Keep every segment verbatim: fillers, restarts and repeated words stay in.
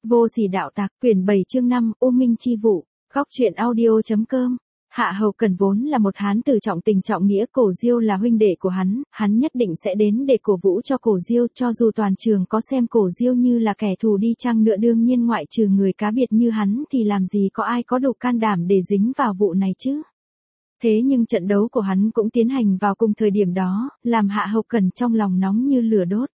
Vô sỉ đạo tặc, quyển bảy chương năm, U Minh chi vụ, góc truyện audio.com. Hạ Hầu Cần vốn là một hán tử trọng tình trọng nghĩa, Cổ Diêu là huynh đệ của hắn, hắn nhất định sẽ đến để cổ vũ cho Cổ Diêu, cho dù toàn trường có xem Cổ Diêu như là kẻ thù đi chăng nữa, đương nhiên ngoại trừ người cá biệt như hắn thì làm gì có ai có đủ can đảm để dính vào vụ này chứ. Thế nhưng trận đấu của hắn cũng tiến hành vào cùng thời điểm đó, làm Hạ Hầu Cần trong lòng nóng như lửa đốt.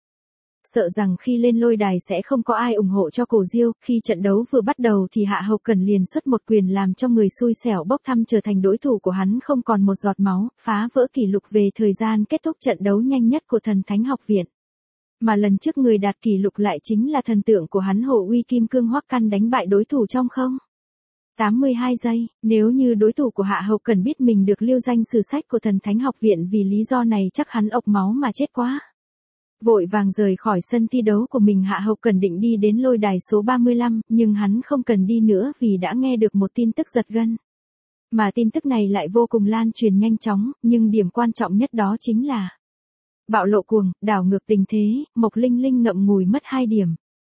Sợ rằng khi lên lôi đài sẽ không có ai ủng hộ cho Cổ Diêu, khi trận đấu vừa bắt đầu thì Hạ Hầu Cần liền xuất một quyền làm cho người xui xẻo bốc thăm trở thành đối thủ của hắn không còn một giọt máu, phá vỡ kỷ lục về thời gian kết thúc trận đấu nhanh nhất của Thần Thánh Học Viện. Mà lần trước người đạt kỷ lục lại chính là thần tượng của hắn Hồ Uy Kim Cương Hoắc Căn đánh bại đối thủ trong không tám mươi hai giây, nếu như đối thủ của Hạ Hầu Cần biết mình được lưu danh sử sách của Thần Thánh Học Viện vì lý do này chắc hắn ộc máu mà chết quá. Vội vàng rời khỏi sân thi đấu của mình, Hạ Hầu Cần định đi đến lôi đài số ba mươi lăm, nhưng hắn không cần đi nữa vì đã nghe được một tin tức giật gân. Mà tin tức này lại vô cùng lan truyền nhanh chóng, nhưng điểm quan trọng nhất đó chính là bạo lộ cuồng, đảo ngược tình thế, Mộc Linh Linh ngậm ngùi mất hai điểm.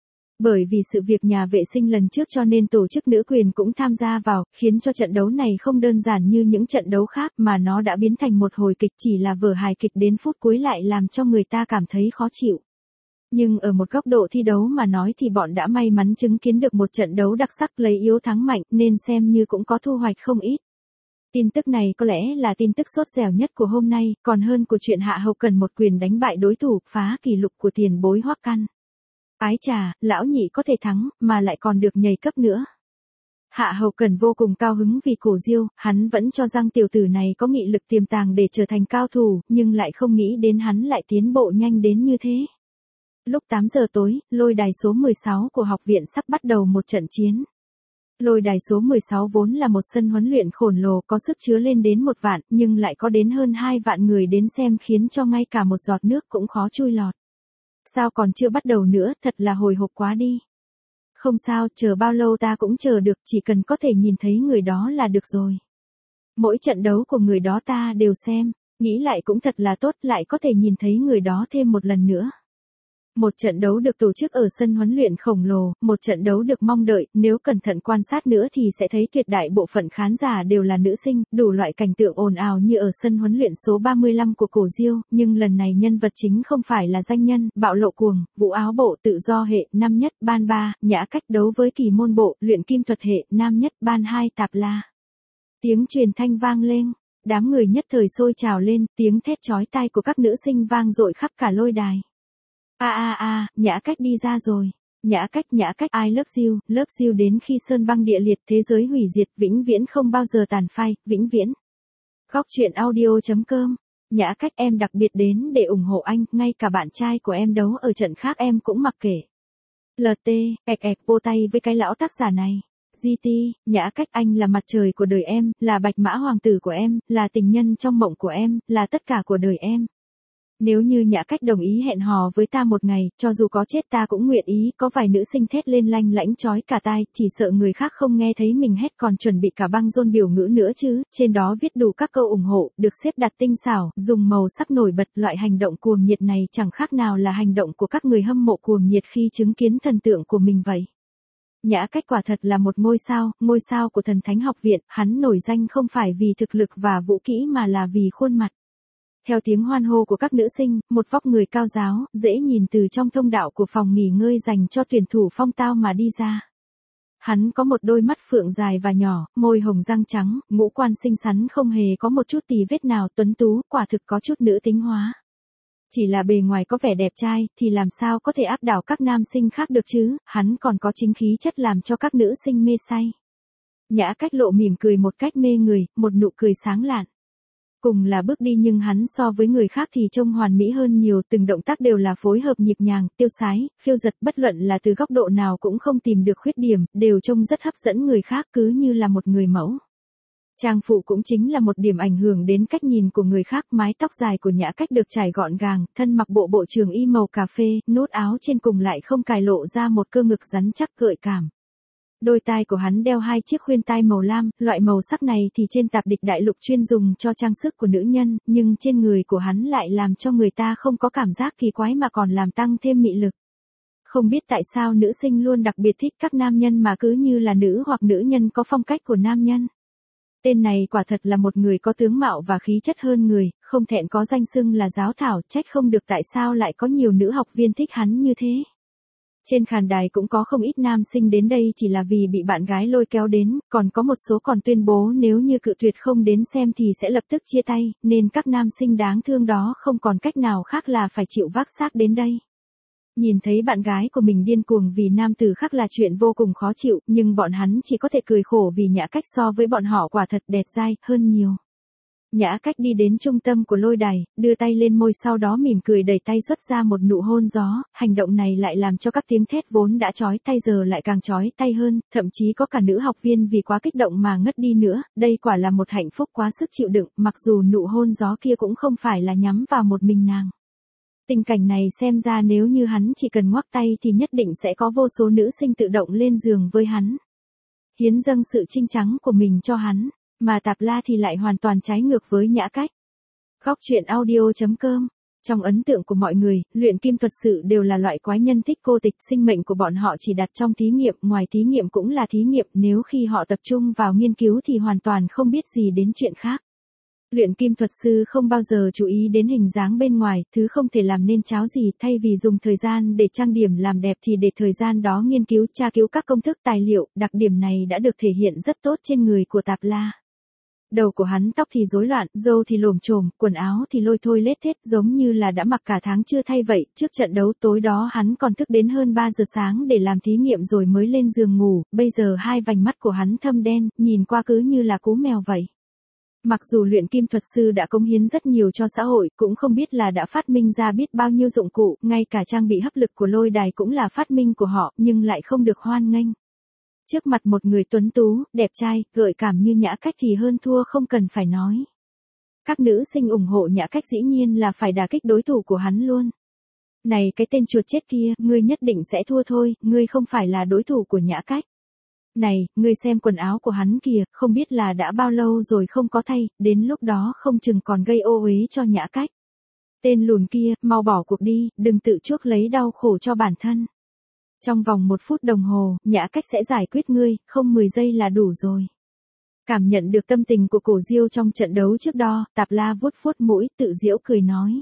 Bởi vì sự việc nhà vệ sinh lần trước cho nên tổ chức nữ quyền cũng tham gia vào, khiến cho trận đấu này không đơn giản như những trận đấu khác mà nó đã biến thành một hồi kịch, chỉ là vở hài kịch đến phút cuối lại làm cho người ta cảm thấy khó chịu. Nhưng ở một góc độ thi đấu mà nói thì bọn đã may mắn chứng kiến được một trận đấu đặc sắc lấy yếu thắng mạnh nên xem như cũng có thu hoạch không ít. Tin tức này có lẽ là tin tức sốt dẻo nhất của hôm nay, còn hơn của chuyện Hạ Hầu Cần một quyền đánh bại đối thủ, phá kỷ lục của tiền bối Hoắc Căn. Ái chà, lão nhị có thể thắng, mà lại còn được nhảy cấp nữa. Hạ Hầu Cần vô cùng cao hứng vì Cổ Diêu, hắn vẫn cho rằng tiểu tử này có nghị lực tiềm tàng để trở thành cao thủ, nhưng lại không nghĩ đến hắn lại tiến bộ nhanh đến như thế. Lúc tám giờ tối, lôi đài số mười sáu của học viện sắp bắt đầu một trận chiến. Lôi đài số mười sáu vốn là một sân huấn luyện khổng lồ có sức chứa lên đến một vạn, nhưng lại có đến hơn hai vạn người đến xem khiến cho ngay cả một giọt nước cũng khó chui lọt. Sao còn chưa bắt đầu nữa, thật là hồi hộp quá đi. Không sao, chờ bao lâu ta cũng chờ được, chỉ cần có thể nhìn thấy người đó là được rồi. Mỗi trận đấu của người đó ta đều xem, nghĩ lại cũng thật là tốt, lại có thể nhìn thấy người đó thêm một lần nữa. Một trận đấu được tổ chức ở sân huấn luyện khổng lồ, một trận đấu được mong đợi, nếu cẩn thận quan sát nữa thì sẽ thấy tuyệt đại bộ phận khán giả đều là nữ sinh, đủ loại cảnh tượng ồn ào như ở sân huấn luyện số ba mươi lăm của Cổ Diêu, nhưng lần này nhân vật chính không phải là danh nhân, bạo lộ cuồng, vũ áo bộ, tự do hệ, nam nhất, ban ba, nhã cách đấu với kỳ môn bộ, luyện kim thuật hệ, nam nhất, ban hai, tạp la. Tiếng truyền thanh vang lên, đám người nhất thời sôi trào lên, tiếng thét chói tai của các nữ sinh vang dội khắp cả lôi đài. A a a, nhã cách đi ra rồi. Nhã cách, nhã cách, I love you, love you đến khi sơn băng địa liệt, thế giới hủy diệt, vĩnh viễn không bao giờ tàn phai, vĩnh viễn. Góc truyện audio.com. Nhã cách, em đặc biệt đến để ủng hộ anh, ngay cả bạn trai của em đấu ở trận khác em cũng mặc kệ. lờ tê, ẹc ẹc vô tay với cái lão tác giả này. giê tê, nhã cách, anh là mặt trời của đời em, là bạch mã hoàng tử của em, là tình nhân trong mộng của em, là tất cả của đời em. Nếu như nhã cách đồng ý hẹn hò với ta một ngày, cho dù có chết ta cũng nguyện ý, có vài nữ sinh thét lên lanh lãnh chói cả tai, chỉ sợ người khác không nghe thấy mình hét còn chuẩn bị cả băng rôn biểu ngữ nữa chứ, trên đó viết đủ các câu ủng hộ, được xếp đặt tinh xảo, dùng màu sắc nổi bật, loại hành động cuồng nhiệt này chẳng khác nào là hành động của các người hâm mộ cuồng nhiệt khi chứng kiến thần tượng của mình vậy. Nhã cách quả thật là một ngôi sao, ngôi sao của Thần Thánh Học Viện, hắn nổi danh không phải vì thực lực và vũ kỹ mà là vì khuôn mặt. Theo tiếng hoan hô của các nữ sinh, một vóc người cao ráo, dễ nhìn từ trong thông đạo của phòng nghỉ ngơi dành cho tuyển thủ phong tao mà đi ra. Hắn có một đôi mắt phượng dài và nhỏ, môi hồng răng trắng, ngũ quan xinh xắn không hề có một chút tì vết nào, tuấn tú, quả thực có chút nữ tính hóa. Chỉ là bề ngoài có vẻ đẹp trai, thì làm sao có thể áp đảo các nam sinh khác được chứ, hắn còn có chính khí chất làm cho các nữ sinh mê say. Nhã cách lộ mỉm cười một cách mê người, một nụ cười sáng lạn. Cùng là bước đi nhưng hắn so với người khác thì trông hoàn mỹ hơn nhiều, từng động tác đều là phối hợp nhịp nhàng, tiêu sái, phiêu giật, bất luận là từ góc độ nào cũng không tìm được khuyết điểm, đều trông rất hấp dẫn người khác, cứ như là một người mẫu. Trang phụ cũng chính là một điểm ảnh hưởng đến cách nhìn của người khác, mái tóc dài của nhã cách được trải gọn gàng, thân mặc bộ bộ trường y màu cà phê, nút áo trên cùng lại không cài lộ ra một cơ ngực rắn chắc gợi cảm. Đôi tai của hắn đeo hai chiếc khuyên tai màu lam, loại màu sắc này thì trên tạp địch đại lục chuyên dùng cho trang sức của nữ nhân, nhưng trên người của hắn lại làm cho người ta không có cảm giác kỳ quái mà còn làm tăng thêm mị lực. Không biết tại sao nữ sinh luôn đặc biệt thích các nam nhân mà cứ như là nữ hoặc nữ nhân có phong cách của nam nhân. Tên này quả thật là một người có tướng mạo và khí chất hơn người, không thẹn có danh xưng là giáo thảo, trách không được tại sao lại có nhiều nữ học viên thích hắn như thế. Trên khán đài cũng có không ít nam sinh đến đây chỉ là vì bị bạn gái lôi kéo đến, còn có một số còn tuyên bố nếu như cự tuyệt không đến xem thì sẽ lập tức chia tay, nên các nam sinh đáng thương đó không còn cách nào khác là phải chịu vác xác đến đây. Nhìn thấy bạn gái của mình điên cuồng vì nam tử khác là chuyện vô cùng khó chịu, nhưng bọn hắn chỉ có thể cười khổ vì Nhã Cách so với bọn họ quả thật đẹp dai hơn nhiều. Nhã Cách đi đến trung tâm của lôi đài, đưa tay lên môi sau đó mỉm cười đẩy tay xuất ra một nụ hôn gió, hành động này lại làm cho các tiếng thét vốn đã chói tay giờ lại càng chói tay hơn, thậm chí có cả nữ học viên vì quá kích động mà ngất đi nữa, đây quả là một hạnh phúc quá sức chịu đựng, mặc dù nụ hôn gió kia cũng không phải là nhắm vào một mình nàng. Tình cảnh này xem ra nếu như hắn chỉ cần ngoắc tay thì nhất định sẽ có vô số nữ sinh tự động lên giường với hắn. Hiến dâng sự trinh trắng của mình cho hắn, mà Tạp La thì lại hoàn toàn trái ngược với Nhã Cách. Góc truyện audio chấm com. Trong ấn tượng của mọi người, luyện kim thuật sự đều là loại quái nhân thích cô tịch, sinh mệnh của bọn họ chỉ đặt trong thí nghiệm, ngoài thí nghiệm cũng là thí nghiệm, nếu khi họ tập trung vào nghiên cứu thì hoàn toàn không biết gì đến chuyện khác. Luyện kim thuật sư không bao giờ chú ý đến hình dáng bên ngoài, thứ không thể làm nên cháo gì, thay vì dùng thời gian để trang điểm làm đẹp thì để thời gian đó nghiên cứu, tra cứu các công thức tài liệu, đặc điểm này đã được thể hiện rất tốt trên người của Tạp La. Đầu của hắn tóc thì rối loạn, râu thì lồm chồm, quần áo thì lôi thôi lết thết giống như là đã mặc cả tháng chưa thay vậy, trước trận đấu tối đó hắn còn thức đến hơn ba giờ sáng để làm thí nghiệm rồi mới lên giường ngủ, bây giờ hai vành mắt của hắn thâm đen, nhìn qua cứ như là cú mèo vậy. Mặc dù luyện kim thuật sư đã cống hiến rất nhiều cho xã hội, cũng không biết là đã phát minh ra biết bao nhiêu dụng cụ, ngay cả trang bị hấp lực của lôi đài cũng là phát minh của họ, nhưng lại không được hoan nghênh. Trước mặt một người tuấn tú, đẹp trai, gợi cảm như Nhã Cách thì hơn thua không cần phải nói. Các nữ sinh ủng hộ Nhã Cách dĩ nhiên là phải đả kích đối thủ của hắn luôn. Này cái tên chuột chết kia, ngươi nhất định sẽ thua thôi, ngươi không phải là đối thủ của Nhã Cách. Này, ngươi xem quần áo của hắn kìa, không biết là đã bao lâu rồi không có thay, đến lúc đó không chừng còn gây ô uế cho Nhã Cách. Tên lùn kia, mau bỏ cuộc đi, đừng tự chuốc lấy đau khổ cho bản thân. Trong vòng một phút đồng hồ, Nhã Cách sẽ giải quyết ngươi, không mười giây là đủ rồi. Cảm nhận được tâm tình của Cổ Diêu trong trận đấu trước đó, Tạp La vuốt vuốt mũi, tự giễu cười nói.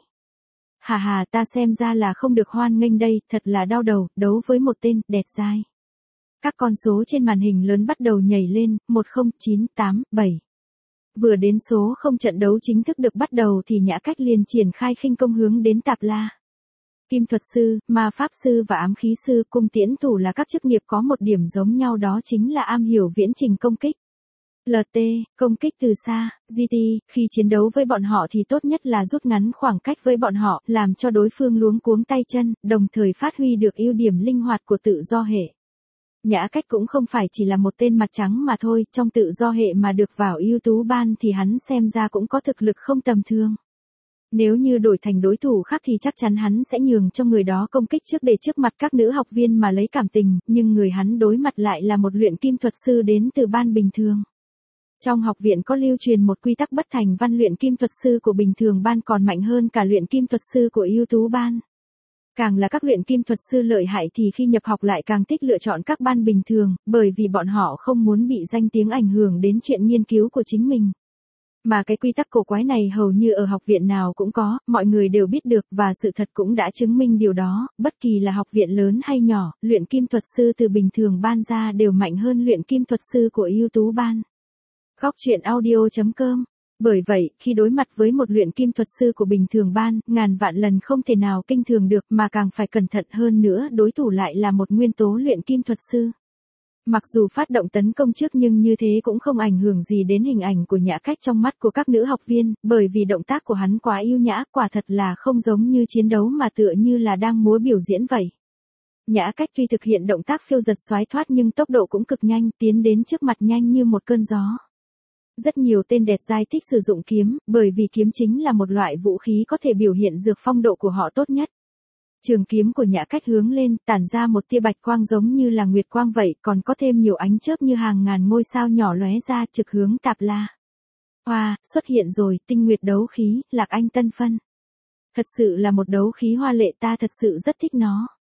Hà hà, ta xem ra là không được hoan nghênh đây, thật là đau đầu, đấu với một tên, đẹp dai. Các con số trên màn hình lớn bắt đầu nhảy lên, một không, chín, tám, bảy. Vừa đến số không trận đấu chính thức được bắt đầu thì Nhã Cách liền triển khai khinh công hướng đến Tạp La. Kim thuật sư, ma pháp sư và ám khí sư, cung tiễn thủ là các chức nghiệp có một điểm giống nhau, đó chính là am hiểu viễn trình công kích. lờ tê, công kích từ xa, giê tê, khi chiến đấu với bọn họ thì tốt nhất là rút ngắn khoảng cách với bọn họ, làm cho đối phương luống cuống tay chân, đồng thời phát huy được ưu điểm linh hoạt của tự do hệ. Nhã Cách cũng không phải chỉ là một tên mặt trắng mà thôi, trong tự do hệ mà được vào ưu tú ban thì hắn xem ra cũng có thực lực không tầm thường. Nếu như đổi thành đối thủ khác thì chắc chắn hắn sẽ nhường cho người đó công kích trước để trước mặt các nữ học viên mà lấy cảm tình, nhưng người hắn đối mặt lại là một luyện kim thuật sư đến từ ban bình thường. Trong học viện có lưu truyền một quy tắc bất thành văn, luyện kim thuật sư của bình thường ban còn mạnh hơn cả luyện kim thuật sư của ưu tú ban. Càng là các luyện kim thuật sư lợi hại thì khi nhập học lại càng thích lựa chọn các ban bình thường, bởi vì bọn họ không muốn bị danh tiếng ảnh hưởng đến chuyện nghiên cứu của chính mình. Mà cái quy tắc cổ quái này hầu như ở học viện nào cũng có, mọi người đều biết được và sự thật cũng đã chứng minh điều đó, bất kỳ là học viện lớn hay nhỏ, luyện kim thuật sư từ bình thường ban ra đều mạnh hơn luyện kim thuật sư của ưu tú ban. Góc truyện audio chấm com. Bởi vậy, khi đối mặt với một luyện kim thuật sư của bình thường ban, ngàn vạn lần không thể nào kinh thường được mà càng phải cẩn thận hơn nữa, đối thủ lại là một nguyên tố luyện kim thuật sư. Mặc dù phát động tấn công trước nhưng như thế cũng không ảnh hưởng gì đến hình ảnh của Nhã Cách trong mắt của các nữ học viên, bởi vì động tác của hắn quá yêu nhã, quả thật là không giống như chiến đấu mà tựa như là đang múa biểu diễn vậy. Nhã Cách tuy thực hiện động tác phiêu dật xoái thoát nhưng tốc độ cũng cực nhanh, tiến đến trước mặt nhanh như một cơn gió. Rất nhiều tên đẹp dai thích sử dụng kiếm, bởi vì kiếm chính là một loại vũ khí có thể biểu hiện dược phong độ của họ tốt nhất. Trường kiếm của Nhã Cách hướng lên, tản ra một tia bạch quang giống như là nguyệt quang vậy, còn có thêm nhiều ánh chớp như hàng ngàn ngôi sao nhỏ lóe ra trực hướng Tạp La. Hoa, xuất hiện rồi, tinh nguyệt đấu khí, Lạc Anh Tân Phân. Thật sự là một đấu khí hoa lệ, ta thật sự rất thích nó.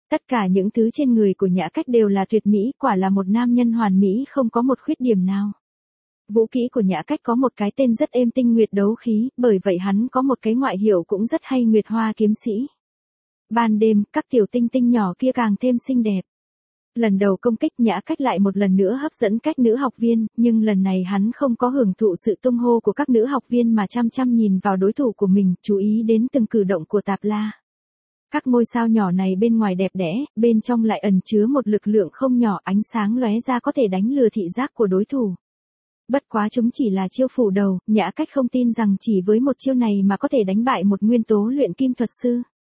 Tất cả những thứ trên người của Nhã Cách đều là tuyệt mỹ, quả là một nam nhân hoàn mỹ không có một khuyết điểm nào. Vũ kỹ của Nhã Cách có một cái tên rất êm, Tinh Nguyệt Đấu Khí, bởi vậy hắn có một cái ngoại hiệu cũng rất hay, Nguyệt Hoa Kiếm Sĩ. Ban đêm, các tiểu tinh tinh nhỏ kia càng thêm xinh đẹp. Lần đầu công kích, Nhã Cách lại một lần nữa hấp dẫn các nữ học viên, nhưng lần này hắn không có hưởng thụ sự tung hô của các nữ học viên mà chăm chăm nhìn vào đối thủ của mình, chú ý đến từng cử động của Tạp La. Các ngôi sao nhỏ này bên ngoài đẹp đẽ, bên trong lại ẩn chứa một lực lượng không nhỏ, ánh sáng lóe ra có thể đánh lừa thị giác của đối thủ. Bất quá chúng chỉ là chiêu phủ đầu, Nhã Cách không tin rằng chỉ với một chiêu này mà có thể đánh bại một nguyên tố luyện kim thuật sư.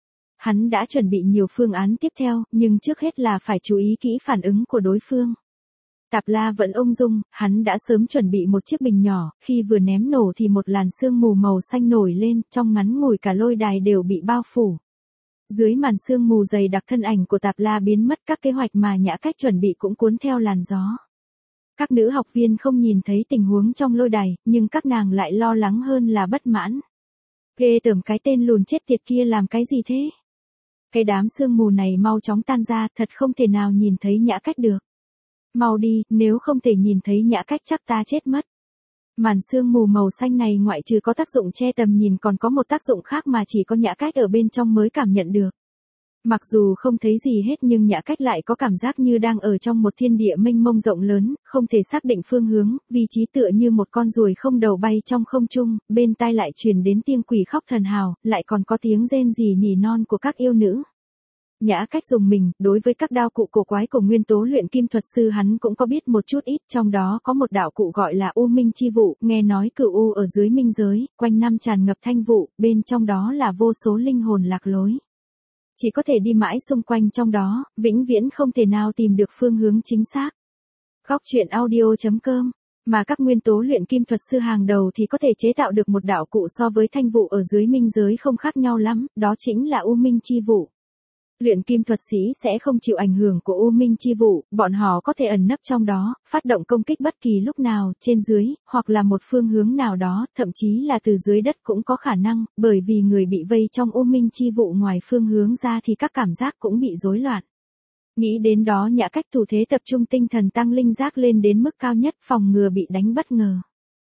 Hắn đã chuẩn bị nhiều phương án tiếp theo, nhưng trước hết là phải chú ý kỹ phản ứng của đối phương. Tạp La vẫn ung dung, hắn đã sớm chuẩn bị một chiếc bình nhỏ, khi vừa ném nổ thì một làn sương mù màu xanh nổi lên, trong ngắn ngủi cả lôi đài đều bị bao phủ. Dưới màn sương mù dày đặc, thân ảnh của Tạp La biến mất, các kế hoạch mà Nhã Cách chuẩn bị cũng cuốn theo làn gió. Các nữ học viên không nhìn thấy tình huống trong lôi đài, nhưng các nàng lại lo lắng hơn là bất mãn. Ghê tởm, cái tên lùn chết tiệt kia làm cái gì thế? Cái đám sương mù này mau chóng tan ra, thật không thể nào nhìn thấy Nhã Cách được. Mau đi, nếu không thể nhìn thấy Nhã Cách chắc ta chết mất. Màn sương mù màu xanh này ngoại trừ có tác dụng che tầm nhìn còn có một tác dụng khác mà chỉ có Nhã Cách ở bên trong mới cảm nhận được. Mặc dù không thấy gì hết nhưng Nhã Cách lại có cảm giác như đang ở trong một thiên địa mênh mông rộng lớn, không thể xác định phương hướng, vị trí tựa như một con ruồi không đầu bay trong không trung, bên tai lại truyền đến tiếng quỷ khóc thần hào, lại còn có tiếng rên rỉ nỉ non của các yêu nữ. Nhã Cách dùng mình, đối với các đao cụ cổ quái của nguyên tố luyện kim thuật sư hắn cũng có biết một chút ít, trong đó có một đạo cụ gọi là U Minh Chi Vụ, nghe nói cửu u ở dưới minh giới, quanh năm tràn ngập thanh vụ, bên trong đó là vô số linh hồn lạc lối. Chỉ có thể đi mãi xung quanh trong đó, vĩnh viễn không thể nào tìm được phương hướng chính xác. Góc truyện audio chấm com. Mà các nguyên tố luyện kim thuật sư hàng đầu thì có thể chế tạo được một đạo cụ so với thanh vụ ở dưới minh giới không khác nhau lắm, đó chính là U Minh Chi Vụ. Luyện kim thuật sĩ sẽ không chịu ảnh hưởng của U Minh Chi Vụ, bọn họ có thể ẩn nấp trong đó, phát động công kích bất kỳ lúc nào, trên dưới, hoặc là một phương hướng nào đó, thậm chí là từ dưới đất cũng có khả năng, bởi vì người bị vây trong U Minh Chi Vụ ngoài phương hướng ra thì các cảm giác cũng bị rối loạn. Nghĩ đến đó Nhã Cách thủ thế tập trung tinh thần tăng linh giác lên đến mức cao nhất, phòng ngừa bị đánh bất ngờ.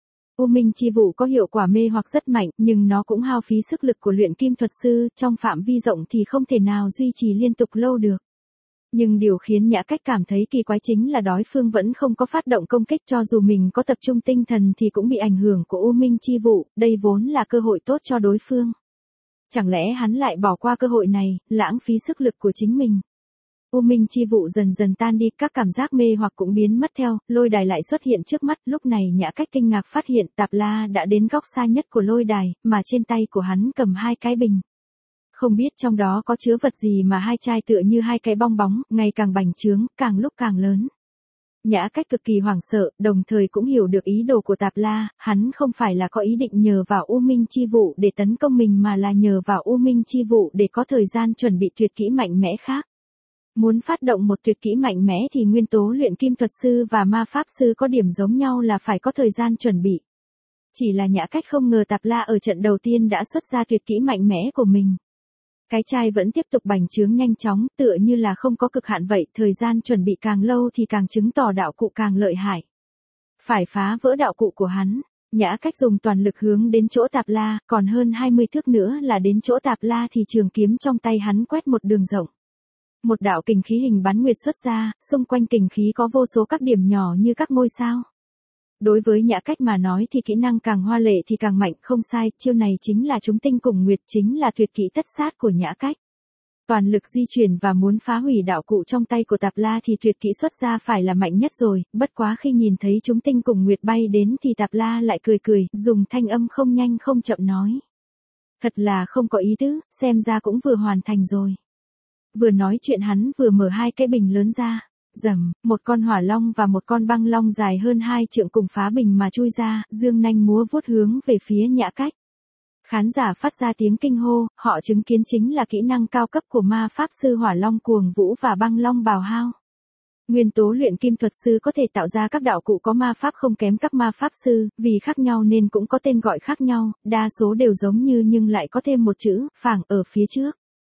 U Minh Chi Vụ có hiệu quả mê hoặc rất mạnh, nhưng nó cũng hao phí sức lực của luyện kim thuật sư, trong phạm vi rộng thì không thể nào duy trì liên tục lâu được. Nhưng điều khiến Nhã Cách cảm thấy kỳ quái chính là đối phương vẫn không có phát động công kích, cho dù mình có tập trung tinh thần thì cũng bị ảnh hưởng của U Minh Chi Vụ, đây vốn là cơ hội tốt cho đối phương. Chẳng lẽ hắn lại bỏ qua cơ hội này, lãng phí sức lực của chính mình? U Minh Chi Vụ dần dần tan đi, các cảm giác mê hoặc cũng biến mất theo, lôi đài lại xuất hiện trước mắt, lúc này Nhã Cách kinh ngạc phát hiện Tạp La đã đến góc xa nhất của lôi đài, mà trên tay của hắn cầm hai cái bình. Không biết trong đó có chứa vật gì mà hai chai tựa như hai cái bong bóng, ngày càng bành trướng, càng lúc càng lớn. Nhã Cách cực kỳ hoảng sợ, đồng thời cũng hiểu được ý đồ của Tạp La, hắn không phải là có ý định nhờ vào U Minh Chi Vụ để tấn công mình mà là nhờ vào U Minh Chi Vụ để có thời gian chuẩn bị tuyệt kỹ mạnh mẽ khác. Muốn phát động một tuyệt kỹ mạnh mẽ thì nguyên tố luyện kim thuật sư và ma pháp sư có điểm giống nhau là phải có thời gian chuẩn bị. Chỉ là Nhã Cách không ngờ Tạp La ở trận đầu tiên đã xuất ra tuyệt kỹ mạnh mẽ của mình. Cái chai vẫn tiếp tục bành trướng nhanh chóng, tựa như là không có cực hạn vậy, thời gian chuẩn bị càng lâu thì càng chứng tỏ đạo cụ càng lợi hại. Phải phá vỡ đạo cụ của hắn, Nhã Cách dùng toàn lực hướng đến chỗ Tạp La, còn hơn hai mươi thước nữa là đến chỗ Tạp La thì trường kiếm trong tay hắn quét một đường rộng. Một đạo kình khí hình bán nguyệt xuất ra, xung quanh kình khí có vô số các điểm nhỏ như các ngôi sao. Đối với Nhã Cách mà nói thì kỹ năng càng hoa lệ thì càng mạnh, không sai, chiêu này chính là chúng tinh cùng nguyệt, chính là tuyệt kỹ tất sát của Nhã Cách. Toàn lực di chuyển và muốn phá hủy đạo cụ trong tay của Tạp La thì tuyệt kỹ xuất ra phải là mạnh nhất rồi, bất quá khi nhìn thấy chúng tinh cùng nguyệt bay đến thì Tạp La lại cười cười, dùng thanh âm không nhanh không chậm nói. Thật là không có ý tứ, xem ra cũng vừa hoàn thành rồi. Vừa nói chuyện hắn vừa mở hai cái bình lớn ra. Rầm, một con hỏa long và một con băng long dài hơn hai trượng cùng phá bình mà chui ra, dương nanh múa vuốt hướng về phía Nhã Cách. Khán giả phát ra tiếng kinh hô, họ chứng kiến chính là kỹ năng cao cấp của ma pháp sư hỏa long cuồng vũ và băng long bào hao. Nguyên tố luyện kim thuật sư có thể tạo ra các đạo cụ có ma pháp không kém các ma pháp sư, vì khác nhau nên cũng có tên gọi khác nhau, đa số đều giống như nhưng lại có thêm một chữ, phảng ở phía trước.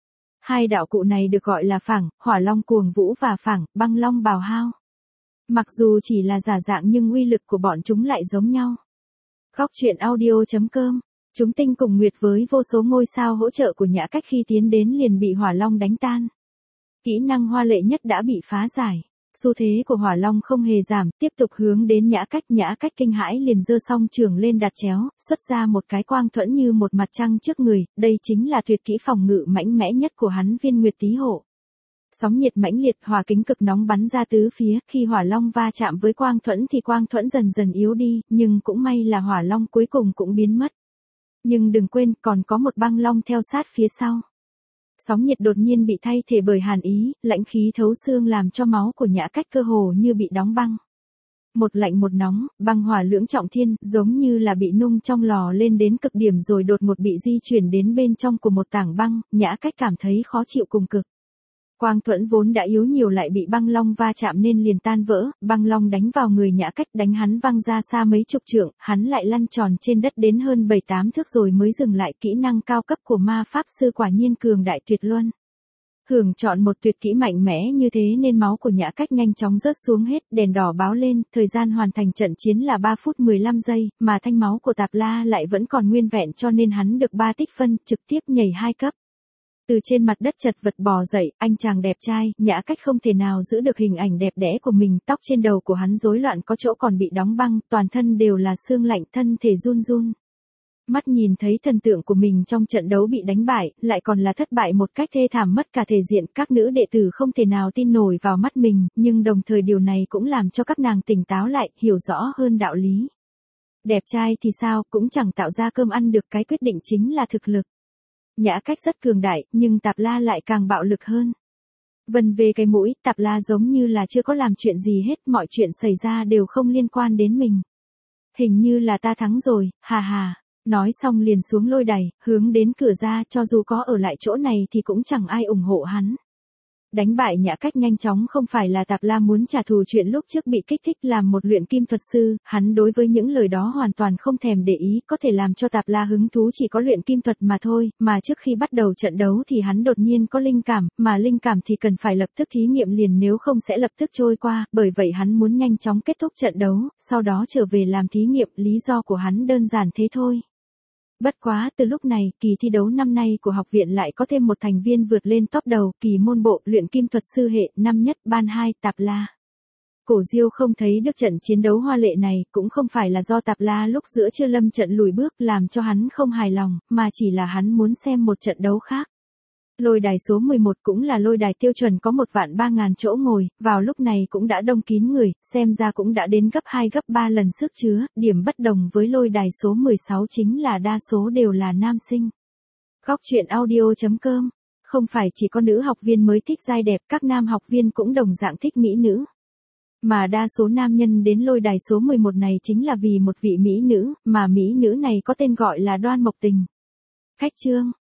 Hai đạo cụ này được gọi là phẳng, hỏa long cuồng vũ và phẳng, băng long bào hao. Mặc dù chỉ là giả dạng nhưng uy lực của bọn chúng lại giống nhau. Góc truyện audio.com. Chúng tinh cùng nguyệt với vô số ngôi sao hỗ trợ của Nhã Cách khi tiến đến liền bị hỏa long đánh tan. Kỹ năng hoa lệ nhất đã bị phá giải. Xu thế của hỏa long không hề giảm, tiếp tục hướng đến Nhã Cách. Nhã Cách kinh hãi liền giơ song trường lên đặt chéo, xuất ra một cái quang thuẫn như một mặt trăng trước người, đây chính là tuyệt kỹ phòng ngự mạnh mẽ nhất của hắn Viên Nguyệt Tý Hộ. Sóng nhiệt mãnh liệt, hỏa kính cực nóng bắn ra tứ phía, khi hỏa long va chạm với quang thuẫn thì quang thuẫn dần dần yếu đi, nhưng cũng may là hỏa long cuối cùng cũng biến mất. Nhưng đừng quên, còn có một băng long theo sát phía sau. Sóng nhiệt đột nhiên bị thay thế bởi hàn ý, lãnh khí thấu xương làm cho máu của Nhã Cách cơ hồ như bị đóng băng. Một lạnh một nóng, băng hỏa lưỡng trọng thiên, giống như là bị nung trong lò lên đến cực điểm rồi đột ngột bị di chuyển đến bên trong của một tảng băng, Nhã Cách cảm thấy khó chịu cùng cực. Quang thuẫn vốn đã yếu nhiều lại bị băng long va chạm nên liền tan vỡ, băng long đánh vào người Nhã Cách đánh hắn văng ra xa mấy chục trượng, hắn lại lăn tròn trên đất đến hơn bảy tám thước rồi mới dừng lại. Kỹ năng cao cấp của ma pháp sư quả nhiên cường đại tuyệt luân. Hưởng chọn một tuyệt kỹ mạnh mẽ như thế nên máu của Nhã Cách nhanh chóng rớt xuống hết, đèn đỏ báo lên, thời gian hoàn thành trận chiến là ba phút mười lăm giây, mà thanh máu của Tạp La lại vẫn còn nguyên vẹn cho nên hắn được ba tích phân, trực tiếp nhảy hai cấp. Từ trên mặt đất chật vật bò dậy, anh chàng đẹp trai, Nhã Cách không thể nào giữ được hình ảnh đẹp đẽ của mình, tóc trên đầu của hắn rối loạn có chỗ còn bị đóng băng, toàn thân đều là xương lạnh, thân thể run run. Mắt nhìn thấy thần tượng của mình trong trận đấu bị đánh bại, lại còn là thất bại một cách thê thảm mất cả thể diện, các nữ đệ tử không thể nào tin nổi vào mắt mình, nhưng đồng thời điều này cũng làm cho các nàng tỉnh táo lại, hiểu rõ hơn đạo lý. Đẹp trai thì sao, cũng chẳng tạo ra cơm ăn được, cái quyết định chính là thực lực. Nhã Cách rất cường đại, nhưng Tạp La lại càng bạo lực hơn. Vần về cái mũi, Tạp La giống như là chưa có làm chuyện gì hết, mọi chuyện xảy ra đều không liên quan đến mình. Hình như là ta thắng rồi, hà hà. Nói xong liền xuống lôi đài, hướng đến cửa ra, cho dù có ở lại chỗ này thì cũng chẳng ai ủng hộ hắn. Đánh bại Nhã Cách nhanh chóng không phải là Tạp La muốn trả thù chuyện lúc trước bị kích thích làm một luyện kim thuật sư, hắn đối với những lời đó hoàn toàn không thèm để ý, có thể làm cho Tạp La hứng thú chỉ có luyện kim thuật mà thôi, mà trước khi bắt đầu trận đấu thì hắn đột nhiên có linh cảm, mà linh cảm thì cần phải lập tức thí nghiệm liền nếu không sẽ lập tức trôi qua, bởi vậy hắn muốn nhanh chóng kết thúc trận đấu, sau đó trở về làm thí nghiệm, lý do của hắn đơn giản thế thôi. Bất quá, từ lúc này, kỳ thi đấu năm nay của học viện lại có thêm một thành viên vượt lên top đầu, kỳ môn bộ, luyện kim thuật sư hệ, năm nhất, ban hai, Tạp La. Cổ Diêu không thấy được trận chiến đấu hoa lệ này, cũng không phải là do Tạp La lúc giữa chưa lâm trận lùi bước làm cho hắn không hài lòng, mà chỉ là hắn muốn xem một trận đấu khác. Lôi đài số mười một cũng là lôi đài tiêu chuẩn có một vạn ba ngàn chỗ ngồi, vào lúc này cũng đã đông kín người, xem ra cũng đã đến gấp hai gấp ba lần sức chứa, điểm bất đồng với lôi đài số mười sáu chính là đa số đều là nam sinh. Góc truyện audio.com, không phải chỉ có nữ học viên mới thích giai đẹp, các nam học viên cũng đồng dạng thích mỹ nữ. Mà đa số nam nhân đến lôi đài số mười một này chính là vì một vị mỹ nữ, mà mỹ nữ này có tên gọi là Đoan Mộc Tình. Khách chương.